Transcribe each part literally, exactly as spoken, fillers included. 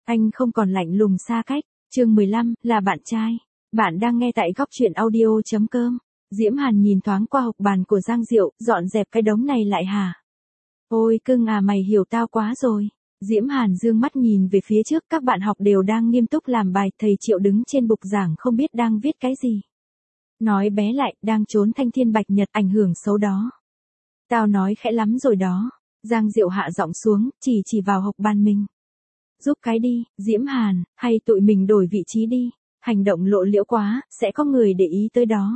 Anh không còn lạnh lùng xa cách. Chương mười lăm, là bạn trai. Bạn đang nghe tại góc truyện audio chấm com. Diễm Hàn nhìn thoáng qua hộc bàn của Giang Diệu, dọn dẹp cái đống này lại hả? Ôi cưng à, mày hiểu tao quá rồi. Diễm Hàn dương mắt nhìn về phía trước, các bạn học đều đang nghiêm túc làm bài, thầy Triệu đứng trên bục giảng không biết đang viết cái gì. Nói bé lại, đang trốn thanh thiên bạch nhật ảnh hưởng xấu đó. Tao nói khẽ lắm rồi đó. Giang Diệu hạ giọng xuống, chỉ chỉ vào hộc bàn mình. Giúp cái đi, Diễm Hàn, hay tụi mình đổi vị trí đi, hành động lộ liễu quá, sẽ có người để ý tới đó.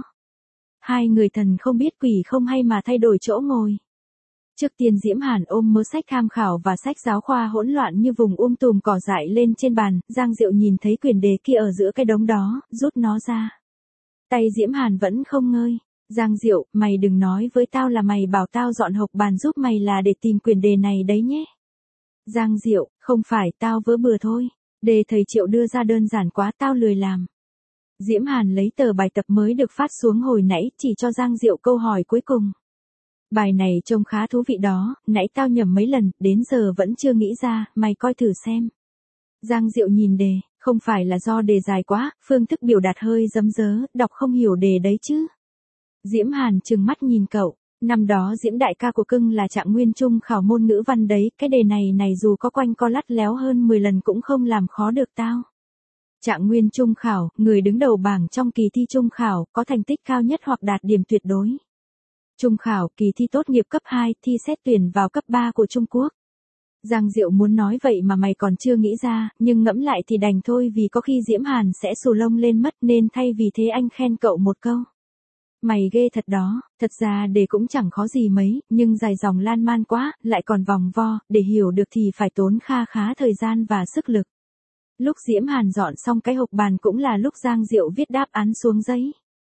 Hai người thần không biết quỷ không hay mà thay đổi chỗ ngồi. Trước tiên Diễm Hàn ôm mớ sách tham khảo và sách giáo khoa hỗn loạn như vùng um tùm cỏ dại lên trên bàn, Giang Diệu nhìn thấy quyển đề kia ở giữa cái đống đó, rút nó ra. Tay Diễm Hàn vẫn không ngơi. Giang Diệu, mày đừng nói với tao là mày bảo tao dọn hộc bàn giúp mày là để tìm quyển đề này đấy nhé. Giang Diệu, không phải, tao vớ bừa thôi. Đề thầy Triệu đưa ra đơn giản quá, tao lười làm. Diễm Hàn lấy tờ bài tập mới được phát xuống hồi nãy, chỉ cho Giang Diệu câu hỏi cuối cùng. Bài này trông khá thú vị đó, nãy tao nhẩm mấy lần, đến giờ vẫn chưa nghĩ ra, mày coi thử xem. Giang Diệu nhìn đề, không phải là do đề dài quá, phương thức biểu đạt hơi dấm dớ, đọc không hiểu đề đấy chứ. Diễm Hàn trừng mắt nhìn cậu, năm đó Diễm đại ca của cưng là trạng nguyên trung khảo môn ngữ văn đấy, cái đề này này dù có quanh co lắt léo hơn mười lần cũng không làm khó được tao. Trạng nguyên trung khảo, người đứng đầu bảng trong kỳ thi trung khảo, có thành tích cao nhất hoặc đạt điểm tuyệt đối. Trung khảo, kỳ thi tốt nghiệp cấp hai, thi xét tuyển vào cấp ba của Trung Quốc. Giang Diệu muốn nói vậy mà mày còn chưa nghĩ ra, nhưng ngẫm lại thì đành thôi, vì có khi Diễm Hàn sẽ xù lông lên mất, nên thay vì thế anh khen cậu một câu. Mày ghê thật đó, thật ra đề cũng chẳng khó gì mấy, nhưng dài dòng lan man quá, lại còn vòng vo, để hiểu được thì phải tốn kha khá thời gian và sức lực. Lúc Diễm Hàn dọn xong cái hộc bàn cũng là lúc Giang Diệu viết đáp án xuống giấy.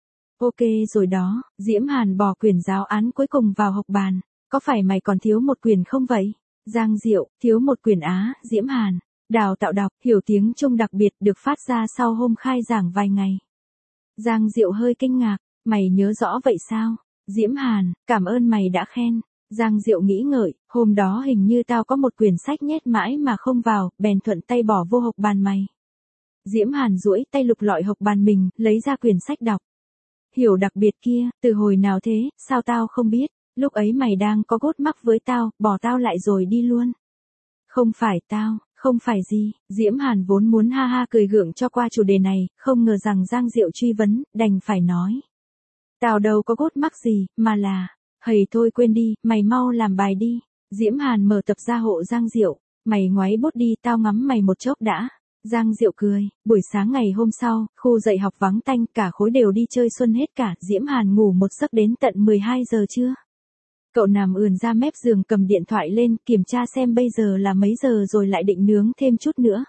Ok rồi đó, Diễm Hàn bỏ quyển giáo án cuối cùng vào hộc bàn. Có phải mày còn thiếu một quyển không vậy? Giang Diệu, thiếu một quyển á, Diễm Hàn. Đào tạo đọc, hiểu tiếng Trung đặc biệt được phát ra sau hôm khai giảng vài ngày. Giang Diệu hơi kinh ngạc, mày nhớ rõ vậy sao? Diễm Hàn, cảm ơn mày đã khen. Giang Diệu nghĩ ngợi, hôm đó hình như tao có một quyển sách nhét mãi mà không vào, bèn thuận tay bỏ vô hộc bàn mày. Diễm Hàn duỗi tay lục lọi hộc bàn mình, lấy ra quyển sách đọc. Hiểu đặc biệt kia, từ hồi nào thế, sao tao không biết, lúc ấy mày đang có gốt mắc với tao, bỏ tao lại rồi đi luôn. Không phải tao, không phải gì, Diễm Hàn vốn muốn ha ha cười gượng cho qua chủ đề này, không ngờ rằng Giang Diệu truy vấn, đành phải nói. Tao đâu có gốt mắc gì, mà là, hầy thôi quên đi, mày mau làm bài đi. Diễm Hàn mở tập gia hộ Giang Diệu, mày ngoáy bút đi, tao ngắm mày một chốc đã. Giang Diệu cười, buổi sáng ngày hôm sau, khu dạy học vắng tanh, cả khối đều đi chơi xuân hết cả, Diễm Hàn ngủ một giấc đến tận mười hai giờ trưa. Cậu nằm ườn ra mép giường cầm điện thoại lên, kiểm tra xem bây giờ là mấy giờ rồi lại định nướng thêm chút nữa.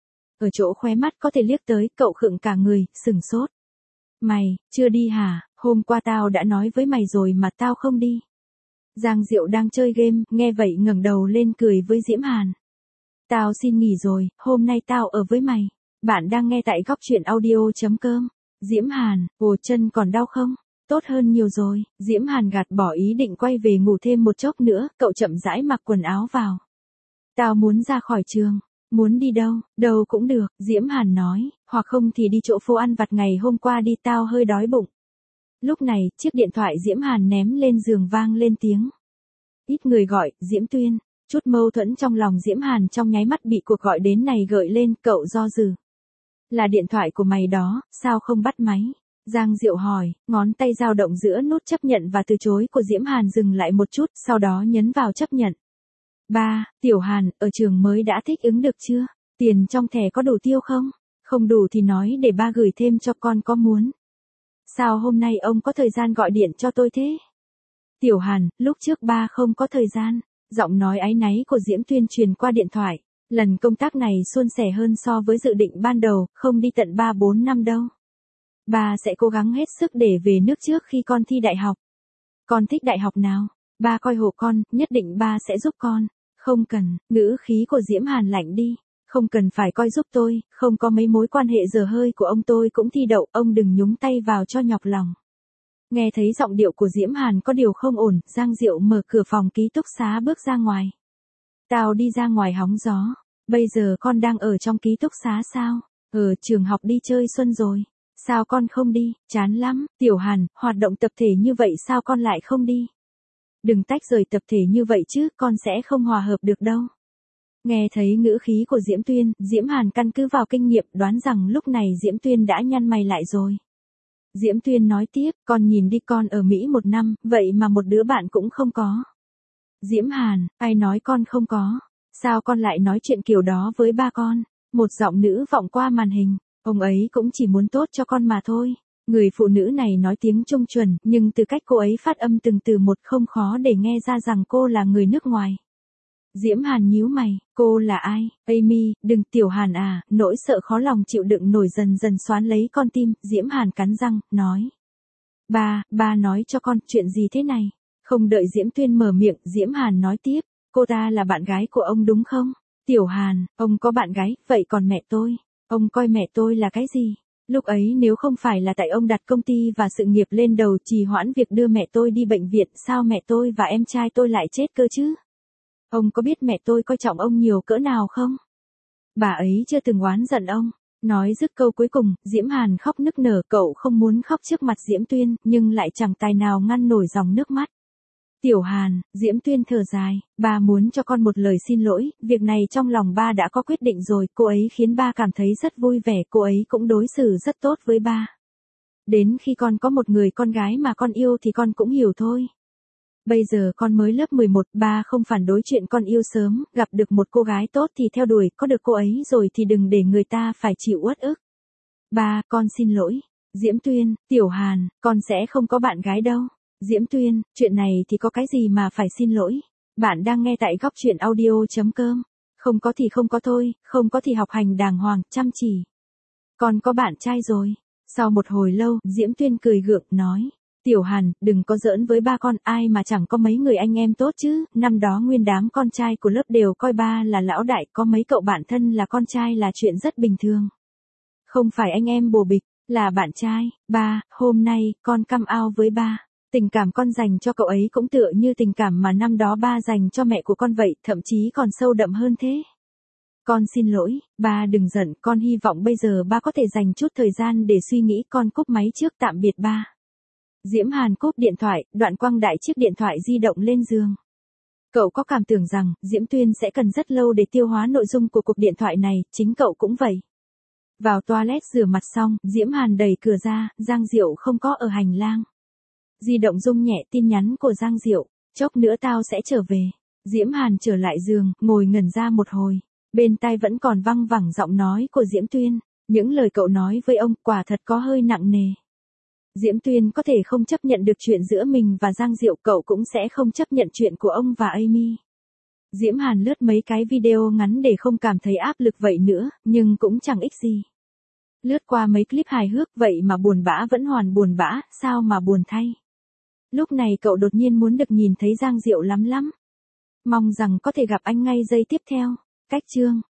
Ở chỗ khóe mắt có thể liếc tới, cậu khựng cả người, sừng sốt. Mày, chưa đi hả? Hôm qua tao đã nói với mày rồi mà tao không đi. Giang Diệu đang chơi game, nghe vậy ngẩng đầu lên cười với Diễm Hàn. Tao xin nghỉ rồi, hôm nay tao ở với mày. Bạn đang nghe tại góc truyện audio chấm com. Diễm Hàn, ồ chân còn đau không? Tốt hơn nhiều rồi. Diễm Hàn gạt bỏ ý định quay về ngủ thêm một chốc nữa, cậu chậm rãi mặc quần áo vào. Tao muốn ra khỏi trường. Muốn đi đâu? Đâu cũng được, Diễm Hàn nói, hoặc không thì đi chỗ phố ăn vặt ngày hôm qua đi, tao hơi đói bụng. Lúc này, chiếc điện thoại Diễm Hàn ném lên giường vang lên tiếng. Ít người gọi, Diễm Tuyên. Chút mâu thuẫn trong lòng Diễm Hàn trong nháy mắt bị cuộc gọi đến này gợi lên, cậu do dự. Là điện thoại của mày đó, sao không bắt máy? Giang Diệu hỏi, ngón tay dao động giữa nút chấp nhận và từ chối của Diễm Hàn dừng lại một chút, sau đó nhấn vào chấp nhận. Ba, Tiểu Hàn, ở trường mới đã thích ứng được chưa? Tiền trong thẻ có đủ tiêu không? Không đủ thì nói để ba gửi thêm cho con, có muốn. Sao hôm nay ông có thời gian gọi điện cho tôi thế? Tiểu Hàn, lúc trước ba không có thời gian. Giọng nói áy náy của Diễm Tuyên truyền qua điện thoại. Lần công tác này suôn sẻ hơn so với dự định ban đầu, không đi tận ba bốn năm đâu. Ba sẽ cố gắng hết sức để về nước trước khi con thi đại học. Con thích đại học nào? Ba coi hộ con, nhất định ba sẽ giúp con. Không cần, ngữ khí của Diễm Hàn lạnh đi. Không cần phải coi giúp tôi, không có mấy mối quan hệ dở hơi của ông tôi cũng thi đậu, ông đừng nhúng tay vào cho nhọc lòng. Nghe thấy giọng điệu của Diễm Hàn có điều không ổn, Giang Diệu mở cửa phòng ký túc xá bước ra ngoài. Tao đi ra ngoài hóng gió. Bây giờ con đang ở trong ký túc xá sao? Ở trường học đi chơi xuân rồi. Sao con không đi? Chán lắm, Tiểu Hàn, hoạt động tập thể như vậy sao con lại không đi? Đừng tách rời tập thể như vậy chứ, con sẽ không hòa hợp được đâu. Nghe thấy ngữ khí của Diễm Tuyên, Diễm Hàn căn cứ vào kinh nghiệm đoán rằng lúc này Diễm Tuyên đã nhăn mày lại rồi. Diễm Tuyên nói tiếp, con nhìn đi, con ở Mỹ một năm, vậy mà một đứa bạn cũng không có. Diễm Hàn, ai nói con không có? Sao con lại nói chuyện kiểu đó với ba con? Một giọng nữ vọng qua màn hình, ông ấy cũng chỉ muốn tốt cho con mà thôi. Người phụ nữ này nói tiếng Trung chuẩn, nhưng từ cách cô ấy phát âm từng từ một không khó để nghe ra rằng cô là người nước ngoài. Diễm Hàn nhíu mày, cô là ai? Amy, đừng, Tiểu Hàn à, nỗi sợ khó lòng chịu đựng nổi dần dần xoán lấy con tim, Diễm Hàn cắn răng, nói. Ba, ba nói cho con, chuyện gì thế này? Không đợi Diễm Tuyên mở miệng, Diễm Hàn nói tiếp, cô ta là bạn gái của ông đúng không? Tiểu Hàn, ông có bạn gái, vậy còn mẹ tôi? Ông coi mẹ tôi là cái gì? Lúc ấy nếu không phải là tại ông đặt công ty và sự nghiệp lên đầu trì hoãn việc đưa mẹ tôi đi bệnh viện, sao mẹ tôi và em trai tôi lại chết cơ chứ? Ông có biết mẹ tôi coi trọng ông nhiều cỡ nào không? Bà ấy chưa từng oán giận ông. Nói dứt câu cuối cùng, Diễm Hàn khóc nức nở, cậu không muốn khóc trước mặt Diễm Tuyên, nhưng lại chẳng tài nào ngăn nổi dòng nước mắt. Tiểu Hàn, Diễm Tuyên thở dài, ba muốn cho con một lời xin lỗi, việc này trong lòng ba đã có quyết định rồi, cô ấy khiến ba cảm thấy rất vui vẻ, cô ấy cũng đối xử rất tốt với ba. Đến khi con có một người con gái mà con yêu thì con cũng hiểu thôi. Bây giờ con mới lớp mười một, ba không phản đối chuyện con yêu sớm, gặp được một cô gái tốt thì theo đuổi, có được cô ấy rồi thì đừng để người ta phải chịu uất ức. Ba, con xin lỗi. Diễm Tuyên, Tiểu Hàn, con sẽ không có bạn gái đâu. Diễm Tuyên, chuyện này thì có cái gì mà phải xin lỗi. Bạn đang nghe tại góc truyện audio chấm com. Không có thì không có thôi, không có thì học hành đàng hoàng, chăm chỉ. Con có bạn trai rồi. Sau một hồi lâu, Diễm Tuyên cười gượng, nói. Tiểu Hàn, đừng có giỡn với ba con, ai mà chẳng có mấy người anh em tốt chứ, năm đó nguyên đám con trai của lớp đều coi ba là lão đại, có mấy cậu bạn thân là con trai là chuyện rất bình thường. Không phải anh em bồ bịch, là bạn trai. Ba, hôm nay, con căm ao với ba. Tình cảm con dành cho cậu ấy cũng tựa như tình cảm mà năm đó ba dành cho mẹ của con vậy, thậm chí còn sâu đậm hơn thế. Con xin lỗi, ba đừng giận, con hy vọng bây giờ ba có thể dành chút thời gian để suy nghĩ, con cúp máy trước, tạm biệt ba. Diễm Hàn cúp điện thoại, đoạn quăng đại chiếc điện thoại di động lên giường. Cậu có cảm tưởng rằng, Diễm Tuyên sẽ cần rất lâu để tiêu hóa nội dung của cuộc điện thoại này, chính cậu cũng vậy. Vào toilet rửa mặt xong, Diễm Hàn đẩy cửa ra, Giang Diệu không có ở hành lang. Di động rung nhẹ, tin nhắn của Giang Diệu, chốc nữa tao sẽ trở về. Diễm Hàn trở lại giường, ngồi ngẩn ra một hồi. Bên tai vẫn còn văng vẳng giọng nói của Diễm Tuyên. Những lời cậu nói với ông quả thật có hơi nặng nề. Diễm Tuyên có thể không chấp nhận được chuyện giữa mình và Giang Diệu, cậu cũng sẽ không chấp nhận chuyện của ông và Amy. Diễm Hàn lướt mấy cái video ngắn để không cảm thấy áp lực vậy nữa, nhưng cũng chẳng ích gì. Lướt qua mấy clip hài hước vậy mà buồn bã vẫn hoàn buồn bã, sao mà buồn thay. Lúc này cậu đột nhiên muốn được nhìn thấy Giang Diệu lắm lắm. Mong rằng có thể gặp anh ngay giây tiếp theo. Cách chương